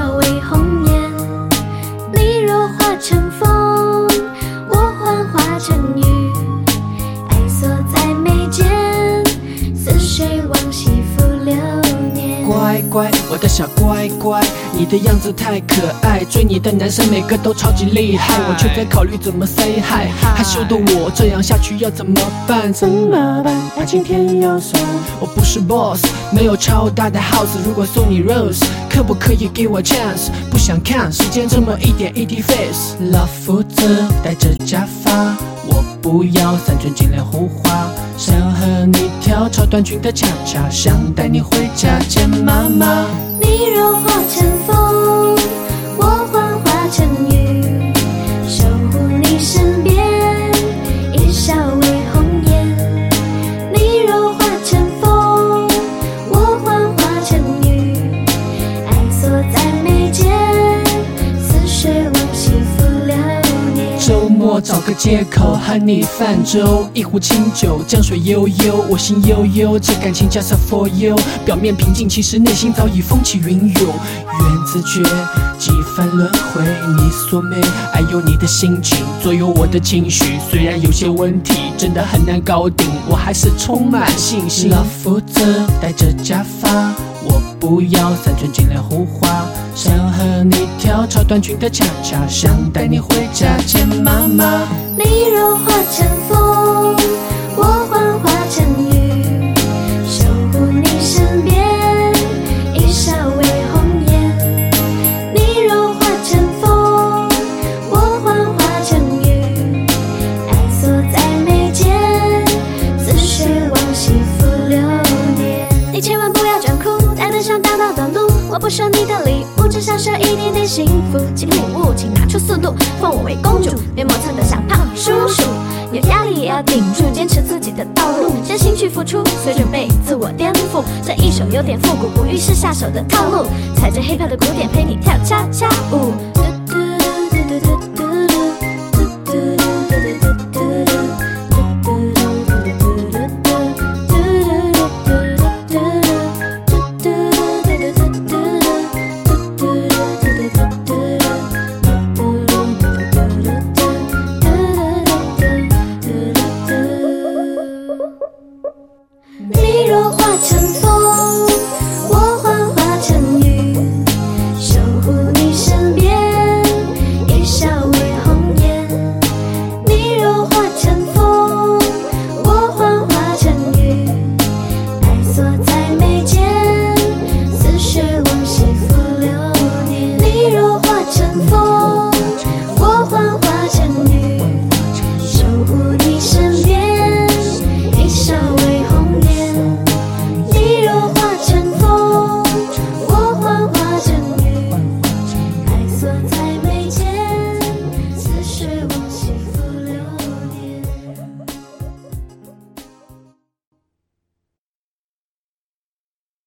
笑为红颜。你若化成风，我幻化成雨，爱锁在眉间，似水往昔浮流年。 乖乖，我的小乖乖，你的样子太可爱，追你的男生每个都超级厉害，我却在考虑怎么 say hi。害羞的我这样下去要怎么办？怎么办？爱情甜又酸。我不是 boss， 没有超大的 house， 如果送你 rose， 可不可以给我 chance？ 不想看时间这么一点一滴 face。老夫子戴着假发，我不要三寸金莲胡花，想和你跳超短裙的恰恰，想带你回家见妈妈。 你若化成风，我幻化成雨，守护你身边，一笑为红颜。你若化成风，我幻化成雨，爱锁在眉间，似水往昔浮流年。 周末找个借口和你泛舟，一壶清酒，江水悠悠，我心悠悠，这感情 just for you。表面平静，其实内心早已风起云涌。缘字诀，几番轮回，你所美，爱有你的心情左右我的情绪。虽然有些问题真的很难搞定，我还是充满信心。老夫子戴着假发，我不要三寸金莲胡花，想和你跳超短裙的恰恰，想带你回家见妈妈。 你若化成风，我幻化成雨，守护你身边，一笑为红颜。你若化成风，我幻化成雨，爱锁在眉间，似水往昔浮流年。你千万不要装酷，在路上大道短路，我不收你的礼物，只想收一点点幸福。请礼物，请拿出速度，封我为公主，别磨蹭的像胖叔叔。有压力也要顶住，坚持自己的道路，真心去付出，随准备自我颠覆。这一首有点复古，不预示下手的套路，踩着黑票的鼓点陪你跳恰恰舞。嘟嘟嘟嘟嘟嘟。